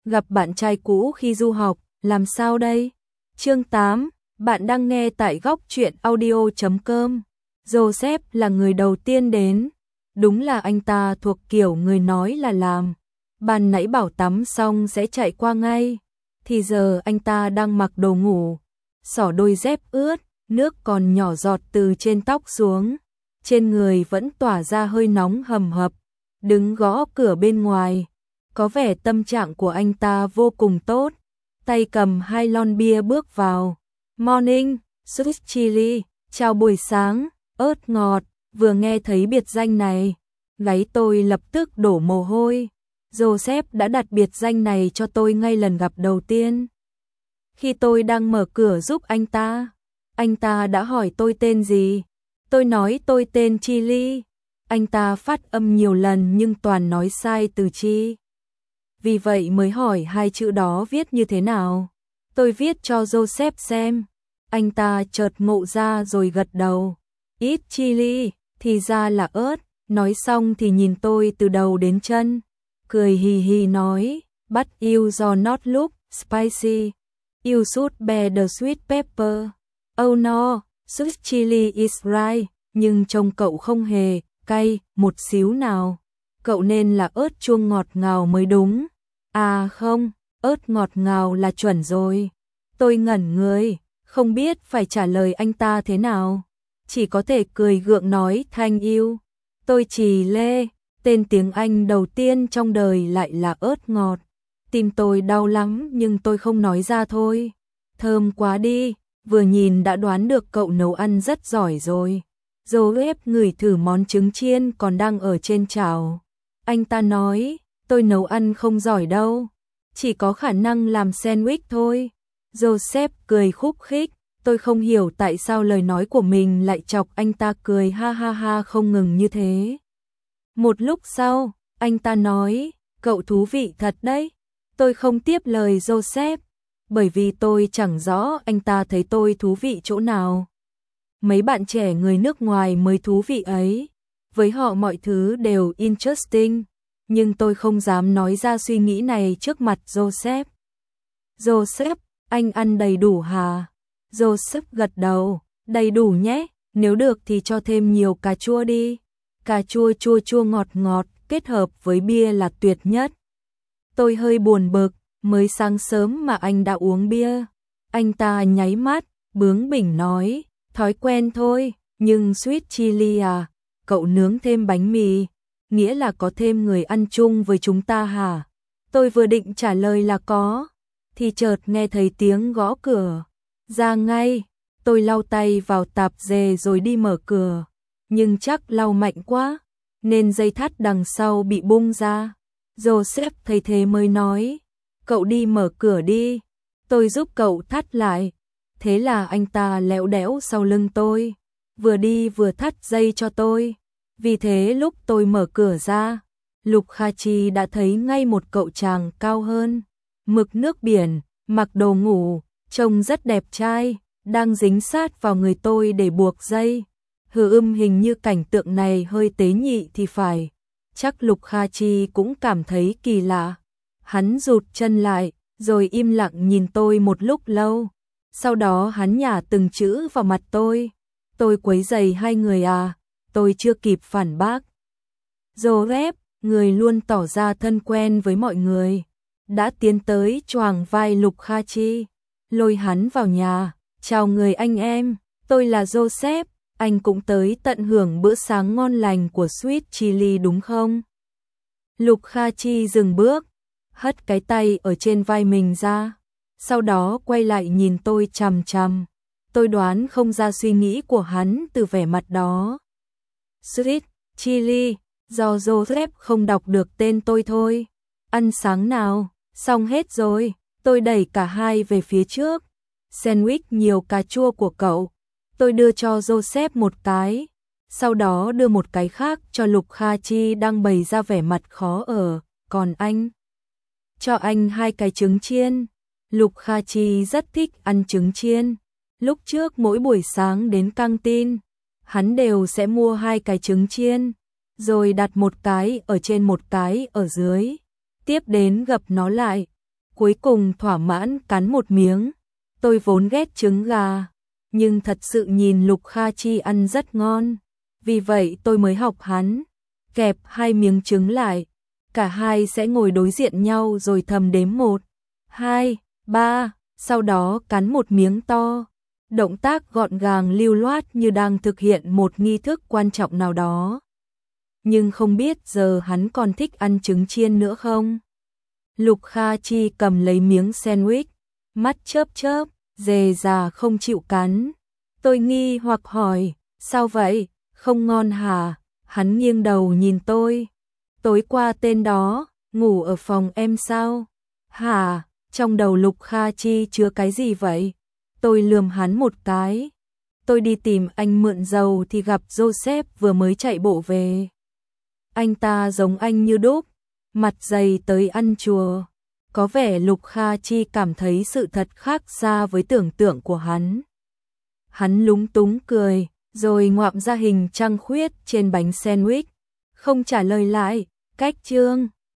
gặp bạn trai cũ khi du học, làm sao đây? Chương 8, bạn đang nghe tại góc truyện audio.com. Joseph là người đầu tiên đến. Đúng là anh ta thuộc kiểu người nói là làm. Ban nãy bảo tắm xong sẽ chạy qua ngay. Thì giờ anh ta đang mặc đồ ngủ. Xỏ đôi dép ướt, nước còn nhỏ giọt từ trên tóc xuống. Trên người vẫn tỏa ra hơi nóng hầm hập. Đứng gõ cửa bên ngoài. Có vẻ tâm trạng của anh ta vô cùng tốt. Tay cầm 2 lon bia bước vào. Morning, Sweet Chili, chào buổi sáng, ớt ngọt. Vừa nghe thấy biệt danh này, gáy tôi lập tức đổ mồ hôi. Joseph đã đặt biệt danh này cho tôi ngay lần gặp đầu tiên. Khi tôi đang mở cửa giúp anh ta đã hỏi tôi tên gì. Tôi nói tôi tên Chili. Anh ta phát âm nhiều lần nhưng toàn nói sai từ chi. Vì vậy mới hỏi 2 chữ đó viết như thế nào. Tôi viết cho Joseph xem. Anh ta chợt ngộ ra rồi gật đầu. Ít chili, thì ra là ớt. Nói xong thì nhìn tôi từ đầu đến chân. Cười hì hì nói, but you do not look spicy. You should bear the sweet pepper. Oh no, sweet chili is right. Nhưng trông cậu không hề cay một xíu nào. Cậu nên là ớt chua ngọt ngào mới đúng. À không, ớt ngọt ngào là chuẩn rồi. Tôi ngẩn người, không biết phải trả lời anh ta thế nào. Chỉ có thể cười gượng nói thank you. Tôi trì lê, tên tiếng Anh đầu tiên trong đời lại là ớt ngọt. Tim tôi đau lắm nhưng tôi không nói ra thôi. Thơm quá đi, vừa nhìn đã đoán được cậu nấu ăn rất giỏi rồi. Joseph ngửi thử món trứng chiên còn đang ở trên chảo. Anh ta nói, tôi nấu ăn không giỏi đâu, chỉ có khả năng làm sandwich thôi. Joseph cười khúc khích, tôi không hiểu tại sao lời nói của mình lại chọc anh ta cười ha ha ha không ngừng như thế. Một lúc sau, anh ta nói, cậu thú vị thật đấy. Tôi không tiếp lời Joseph, bởi vì tôi chẳng rõ anh ta thấy tôi thú vị chỗ nào. Mấy bạn trẻ người nước ngoài mới thú vị ấy, với họ mọi thứ đều interesting, nhưng tôi không dám nói ra suy nghĩ này trước mặt Joseph. Joseph, anh ăn đầy đủ hả? Joseph gật đầu, đầy đủ nhé, nếu được thì cho thêm nhiều cà chua đi. Cà chua chua chua ngọt ngọt kết hợp với bia là tuyệt nhất. Tôi hơi buồn bực, mới sáng sớm mà anh đã uống bia. Anh ta nháy mắt, bướng bỉnh nói, thói quen thôi, nhưng sweet chili à, cậu nướng thêm bánh mì, nghĩa là có thêm người ăn chung với chúng ta hả? Tôi vừa định trả lời là có, thì chợt nghe thấy tiếng gõ cửa. Ra ngay, tôi lau tay vào tạp dề rồi đi mở cửa, nhưng chắc lau mạnh quá, nên dây thắt đằng sau bị bung ra. Joseph thấy thế mới nói, cậu đi mở cửa đi, tôi giúp cậu thắt lại. Thế là anh ta lẽo đẽo sau lưng tôi, vừa đi vừa thắt dây cho tôi. Vì thế lúc tôi mở cửa ra, Lục Kha Chi đã thấy ngay một cậu chàng cao hơn, mực nước biển, mặc đồ ngủ, trông rất đẹp trai, đang dính sát vào người tôi để buộc dây. Hình như cảnh tượng này hơi tế nhị thì phải. Chắc Lục Kha Chi cũng cảm thấy kỳ lạ. Hắn rụt chân lại, rồi im lặng nhìn tôi một lúc lâu. Sau đó hắn nhả từng chữ vào mặt tôi. Tôi quấy rầy hai người à? Tôi chưa kịp phản bác. Joseph, người luôn tỏ ra thân quen với mọi người, đã tiến tới choàng vai Lục Kha Chi, lôi hắn vào nhà. Chào người anh em, tôi là Joseph, anh cũng tới tận hưởng bữa sáng ngon lành của Sweet Chili đúng không? Lục Kha Chi dừng bước, hất cái tay ở trên vai mình ra, sau đó quay lại nhìn tôi chằm chằm. Tôi đoán không ra suy nghĩ của hắn từ vẻ mặt đó. Sweet Chili, do Joseph không đọc được tên tôi thôi. Ăn sáng nào, xong hết rồi. Tôi đẩy cả hai về phía trước. Sandwich nhiều cà chua của cậu. Tôi đưa cho Joseph một cái, sau đó đưa một cái khác cho Lục Kha Chi đang bày ra vẻ mặt khó ở. Còn anh? Cho anh 2 cái trứng chiên. Lục Kha Chi rất thích ăn trứng chiên. Lúc trước mỗi buổi sáng đến căng tin, hắn đều sẽ mua 2 cái trứng chiên, rồi đặt một cái ở trên một cái ở dưới, tiếp đến gập nó lại, cuối cùng thỏa mãn cắn một miếng. Tôi vốn ghét trứng gà, nhưng thật sự nhìn Lục Kha Chi ăn rất ngon, vì vậy tôi mới học hắn, kẹp 2 miếng trứng lại, cả hai sẽ ngồi đối diện nhau rồi thầm đếm 1, 2, 3, sau đó cắn một miếng to. Động tác gọn gàng lưu loát như đang thực hiện một nghi thức quan trọng nào đó. Nhưng không biết giờ hắn còn thích ăn trứng chiên nữa không? Lục Kha Chi cầm lấy miếng sandwich, mắt chớp chớp, dè dà không chịu cắn. Tôi nghi hoặc hỏi, sao vậy, không ngon hả? Hắn nghiêng đầu nhìn tôi. Tối qua tên đó, ngủ ở phòng em sao? Hả, trong đầu Lục Kha Chi chứa cái gì vậy? Tôi lườm hắn một cái. Tôi đi tìm anh mượn dầu thì gặp Joseph vừa mới chạy bộ về. Anh ta giống anh như đúc, mặt dày tới ăn chùa. Có vẻ Lục Kha Chi cảm thấy sự thật khác xa với tưởng tượng của hắn. Hắn lúng túng cười, rồi ngoạm ra hình trăng khuyết trên bánh sandwich, không trả lời lại. Cách chương